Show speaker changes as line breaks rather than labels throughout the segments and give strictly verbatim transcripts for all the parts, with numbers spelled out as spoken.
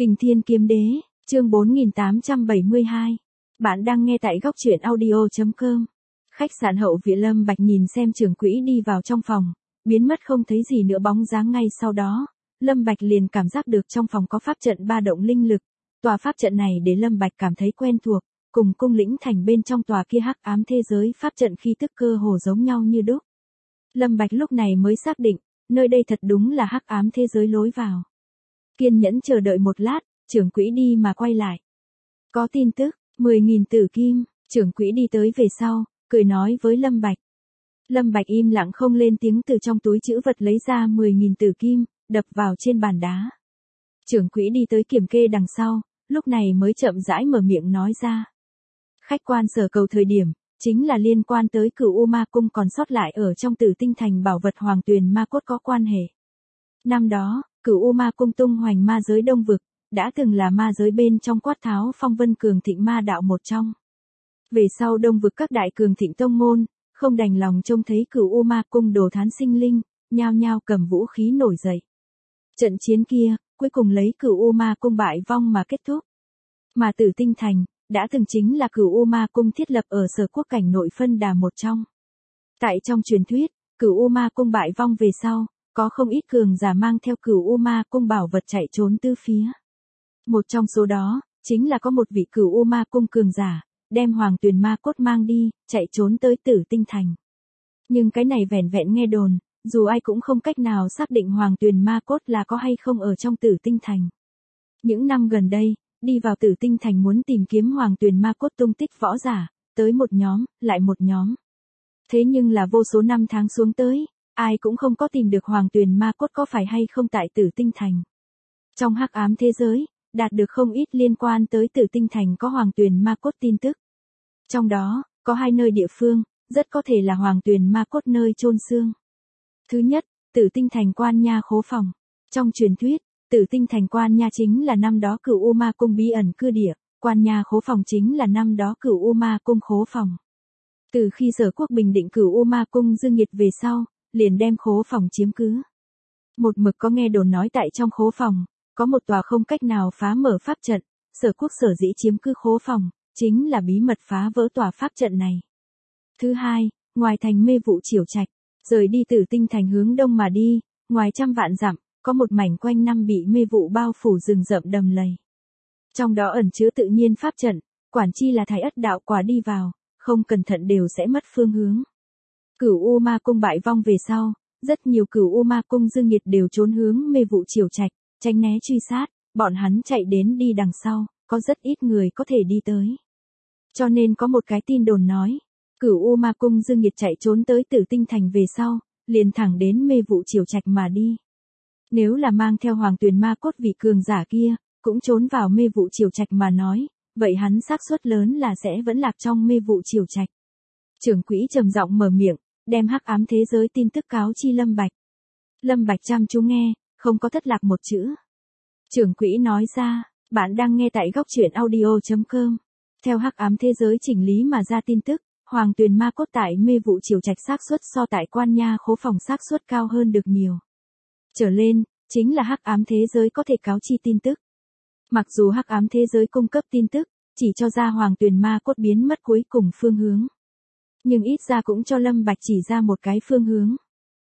Kình Thiên Kiếm Đế, chương bốn nghìn tám trăm bảy mươi hai. Bạn đang nghe tại góc truyện audio chấm com. Khách sạn Hậu Viện. Lâm Bạch nhìn xem trưởng quỹ đi vào trong phòng, biến mất không thấy gì nữa bóng dáng. Ngay sau đó, Lâm Bạch liền cảm giác được trong phòng có pháp trận ba động linh lực. Tòa pháp trận này để Lâm Bạch cảm thấy quen thuộc, cùng cung lĩnh thành bên trong tòa kia hắc ám thế giới pháp trận khí tức cơ hồ giống nhau như đúc. Lâm Bạch lúc này mới xác định, nơi đây thật đúng là hắc ám thế giới lối vào. Kiên nhẫn chờ đợi một lát, trưởng quỹ đi mà quay lại. Có tin tức, mười nghìn tử kim. Trưởng quỹ đi tới về sau, cười nói với Lâm Bạch. Lâm Bạch im lặng không lên tiếng, từ trong túi trữ vật lấy ra mười nghìn tử kim, đập vào trên bàn đá. Trưởng quỹ đi tới kiểm kê đằng sau, lúc này mới chậm rãi mở miệng nói ra. Khách quan sở cầu thời điểm, chính là liên quan tới Cửu U Ma Cung còn sót lại ở trong Tử Tinh Thành bảo vật Hoàng Tuyền Ma Cốt có quan hệ. Năm đó, Cửu U Ma Cung tung hoành ma giới Đông Vực, đã từng là ma giới bên trong Quát Tháo Phong Vân cường thịnh ma đạo một trong. Về sau Đông Vực các đại cường thịnh tông môn, không đành lòng trông thấy Cửu U Ma Cung đồ thán sinh linh, nhao nhao cầm vũ khí nổi dậy. Trận chiến kia, cuối cùng lấy Cửu U Ma Cung bại vong mà kết thúc. Mà Tử Tinh Thành, đã từng chính là Cửu U Ma Cung thiết lập ở Sở Quốc cảnh nội phân đà một trong. Tại trong truyền thuyết, Cửu U Ma Cung bại vong về sau, có không ít cường giả mang theo Cửu U Ma Cung bảo vật chạy trốn tứ phía. Một trong số đó, chính là có một vị Cửu U Ma Cung cường giả, đem Hoàng Tuyền Ma Cốt mang đi, chạy trốn tới Tử Tinh Thành. Nhưng cái này vẻn vẹn nghe đồn, dù ai cũng không cách nào xác định Hoàng Tuyền Ma Cốt là có hay không ở trong Tử Tinh Thành. Những năm gần đây, đi vào Tử Tinh Thành muốn tìm kiếm Hoàng Tuyền Ma Cốt tung tích võ giả, tới một nhóm, lại một nhóm. Thế nhưng là vô số năm tháng xuống tới, ai cũng không có tìm được Hoàng Tuyền Ma Cốt có phải hay không tại Tử Tinh Thành. Trong hắc ám thế giới, đạt được không ít liên quan tới Tử Tinh Thành có Hoàng Tuyền Ma Cốt tin tức. Trong đó, có hai nơi địa phương, rất có thể là Hoàng Tuyền Ma Cốt nơi chôn xương. Thứ nhất, Tử Tinh Thành Quan Nha Khố Phòng. Trong truyền thuyết, Tử Tinh Thành Quan Nha chính là năm đó Cửu U Ma Cung bí ẩn cư địa, Quan Nha Khố Phòng chính là năm đó Cửu U Ma Cung khố phòng. Từ khi Sở Quốc bình định Cửu U Ma Cung dương nhiệt về sau, liền đem khố phòng chiếm cứ. Một mực có nghe đồn nói tại trong khố phòng, có một tòa không cách nào phá mở pháp trận, Sở Quốc sở dĩ chiếm cứ khố phòng, chính là bí mật phá vỡ tòa pháp trận này. Thứ hai, ngoài thành mê vụ Triều Trạch, rời đi Tử Tinh Thành hướng đông mà đi, ngoài trăm vạn dặm, có một mảnh quanh năm bị mê vụ bao phủ rừng rậm đầm lầy. Trong đó ẩn chứa tự nhiên pháp trận, quản chi là Thái Ất đạo quả đi vào, không cẩn thận đều sẽ mất phương hướng. Cửu U Ma Cung bại vong về sau, rất nhiều Cửu U Ma Cung dương nhiệt đều trốn hướng mê vụ Triều Trạch, tránh né truy sát, bọn hắn chạy đến đi đằng sau, có rất ít người có thể đi tới. Cho nên có một cái tin đồn nói, Cửu U Ma Cung dương nhiệt chạy trốn tới Tử Tinh Thành về sau, liền thẳng đến mê vụ Triều Trạch mà đi. Nếu là mang theo Hoàng Tuyền Ma Cốt vị cường giả kia, cũng trốn vào mê vụ Triều Trạch mà nói, vậy hắn xác suất lớn là sẽ vẫn lạc trong mê vụ Triều Trạch. Trưởng quỹ trầm giọng mở miệng, đem hắc ám thế giới tin tức cáo chi Lâm Bạch. Lâm Bạch chăm chú nghe, không có thất lạc một chữ. Trưởng quỹ nói ra, bạn đang nghe tại góc truyện audio chấm com. Theo hắc ám thế giới chỉnh lý mà ra tin tức, Hoàng Tuyền Ma Cốt tại mê vụ Triều Trạch xác suất so tại Quan Nha Khố Phòng xác suất cao hơn được nhiều. Trở lên, chính là hắc ám thế giới có thể cáo chi tin tức. Mặc dù hắc ám thế giới cung cấp tin tức, chỉ cho ra Hoàng Tuyền Ma Cốt biến mất cuối cùng phương hướng. Nhưng ít ra cũng cho Lâm Bạch chỉ ra một cái phương hướng.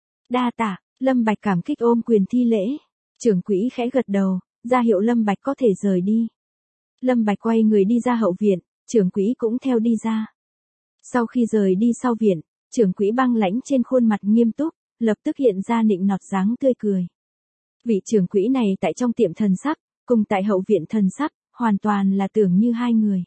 Đa tạ, Lâm Bạch cảm kích ôm quyền thi lễ. Trưởng quỹ khẽ gật đầu, ra hiệu Lâm Bạch có thể rời đi. Lâm Bạch quay người đi ra hậu viện, trưởng quỹ cũng theo đi ra. Sau khi rời đi sau viện, trưởng quỹ băng lãnh trên khuôn mặt nghiêm túc, lập tức hiện ra nịnh nọt dáng tươi cười. Vị trưởng quỹ này tại trong tiệm thần sắc, cùng tại hậu viện thần sắc, hoàn toàn là tưởng như hai người.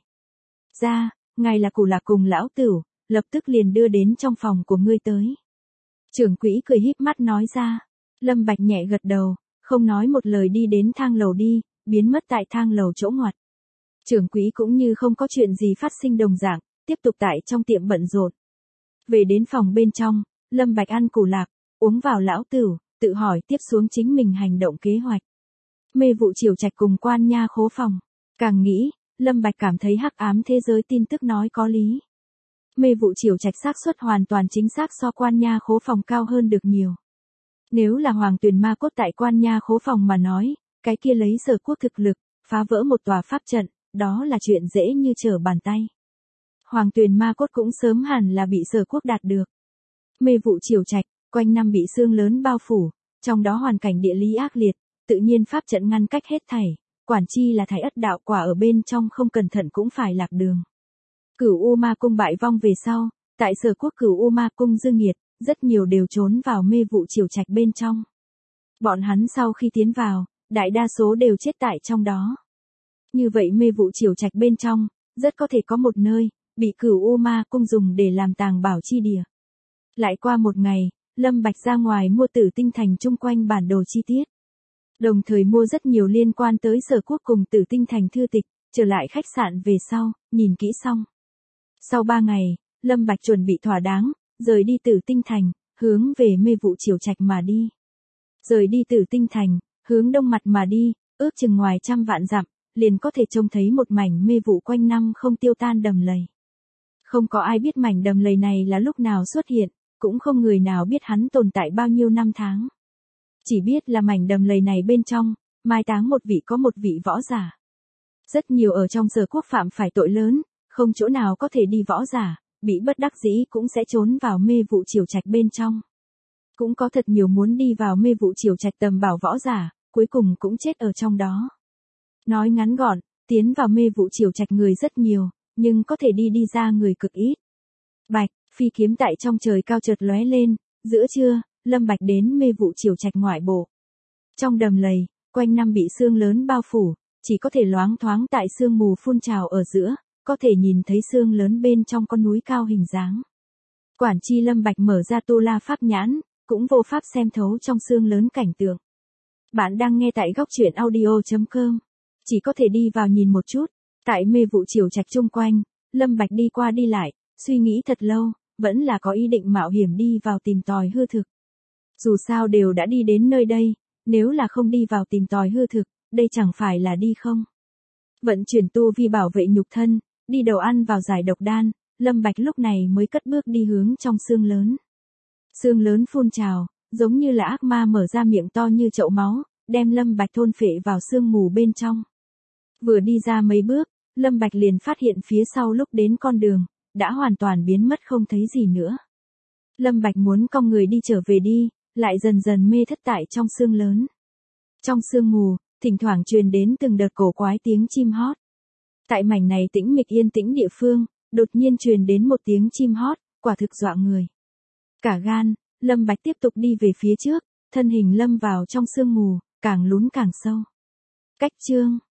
Ra, ngài là Cù Lạc cùng lão Tửu, lập tức liền đưa đến trong phòng của ngươi tới. Trưởng quỹ cười híp mắt nói ra. Lâm Bạch nhẹ gật đầu, không nói một lời đi đến thang lầu đi, biến mất tại thang lầu chỗ ngoặt. Trưởng quỹ cũng như không có chuyện gì phát sinh đồng dạng, tiếp tục tại trong tiệm bận rộn. Về đến phòng bên trong, Lâm Bạch ăn Cù Lạc, uống vào lão Tửu, tự hỏi tiếp xuống chính mình hành động kế hoạch. Mê vụ Triều Trạch cùng Quan Nha Khố Phòng. Càng nghĩ, Lâm Bạch cảm thấy hắc ám thế giới tin tức nói có lý. Mê vụ Triều Trạch xác suất hoàn toàn chính xác so Quan Nha Khố Phòng cao hơn được nhiều. Nếu là Hoàng Tuyền Ma Cốt tại Quan Nha Khố Phòng mà nói, cái kia lấy Sở Quốc thực lực, phá vỡ một tòa pháp trận, đó là chuyện dễ như trở bàn tay. Hoàng tuyền ma cốt cũng sớm hẳn là bị Sở Quốc đạt được. Mê vụ triều trạch, quanh năm bị sương lớn bao phủ, trong đó hoàn cảnh địa lý ác liệt, tự nhiên pháp trận ngăn cách hết thảy, quản chi là thái ất đạo quả ở bên trong không cẩn thận cũng phải lạc đường. Cửu U Ma Cung bại vong về sau, tại Sở Quốc Cửu U Ma Cung dương nghiệt, rất nhiều đều trốn vào mê vụ triều trạch bên trong. Bọn hắn sau khi tiến vào, đại đa số đều chết tại trong đó. Như vậy mê vụ triều trạch bên trong, rất có thể có một nơi, bị Cửu U Ma Cung dùng để làm tàng bảo chi địa. Lại qua một ngày, Lâm Bạch ra ngoài mua Tử Tinh Thành chung quanh bản đồ chi tiết. Đồng thời mua rất nhiều liên quan tới Sở Quốc cùng Tử Tinh Thành thư tịch, trở lại khách sạn về sau, nhìn kỹ xong. Sau ba ngày, Lâm Bạch chuẩn bị thỏa đáng, rời đi Tử Tinh Thành, hướng về mê vụ triều trạch mà đi. Rời đi Tử Tinh Thành, hướng đông mặt mà đi, ước chừng ngoài trăm vạn dặm, liền có thể trông thấy một mảnh mê vụ quanh năm không tiêu tan đầm lầy. Không có ai biết mảnh đầm lầy này là lúc nào xuất hiện, cũng không người nào biết hắn tồn tại bao nhiêu năm tháng. Chỉ biết là mảnh đầm lầy này bên trong, mai táng một vị có một vị võ giả. Rất nhiều ở trong Sở Quốc phạm phải tội lớn, không chỗ nào có thể đi võ giả, bị bất đắc dĩ cũng sẽ trốn vào mê vụ triều trạch bên trong. Cũng có thật nhiều muốn đi vào mê vụ triều trạch tầm bảo võ giả, cuối cùng cũng chết ở trong đó. Nói ngắn gọn, tiến vào mê vụ triều trạch người rất nhiều, nhưng có thể đi đi ra người cực ít. Bạch, phi kiếm tại trong trời cao chợt lóe lên, giữa trưa, Lâm Bạch đến mê vụ triều trạch ngoại bộ. Trong đầm lầy, quanh năm bị sương lớn bao phủ, chỉ có thể loáng thoáng tại sương mù phun trào ở giữa, có thể nhìn thấy sương lớn bên trong con núi cao hình dáng. Quản chi Lâm Bạch mở ra tu la pháp nhãn, cũng vô pháp xem thấu trong sương lớn cảnh tượng. Bạn đang nghe tại góc truyện audio chấm com. Chỉ có thể đi vào nhìn một chút. Tại mê vụ triều trạch chung quanh, Lâm Bạch đi qua đi lại, suy nghĩ thật lâu, vẫn là có ý định mạo hiểm đi vào tìm tòi hư thực. Dù sao đều đã đi đến nơi đây, nếu là không đi vào tìm tòi hư thực, đây chẳng phải là đi không. Vận chuyển tu vi bảo vệ nhục thân, đi đầu ăn vào giải độc đan, Lâm Bạch lúc này mới cất bước đi hướng trong sương lớn. Sương lớn phun trào, giống như là ác ma mở ra miệng to như chậu máu, đem Lâm Bạch thôn phệ vào sương mù bên trong. Vừa đi ra mấy bước, Lâm Bạch liền phát hiện phía sau lúc đến con đường, đã hoàn toàn biến mất không thấy gì nữa. Lâm Bạch muốn cong người đi trở về đi, lại dần dần mê thất tại trong sương lớn. Trong sương mù, thỉnh thoảng truyền đến từng đợt cổ quái tiếng chim hót. Tại mảnh này tĩnh mịch yên tĩnh địa phương, đột nhiên truyền đến một tiếng chim hót, quả thực dọa người. Cả gan, Lâm Bạch tiếp tục đi về phía trước, thân hình lâm vào trong sương mù, càng lún càng sâu. Cách chương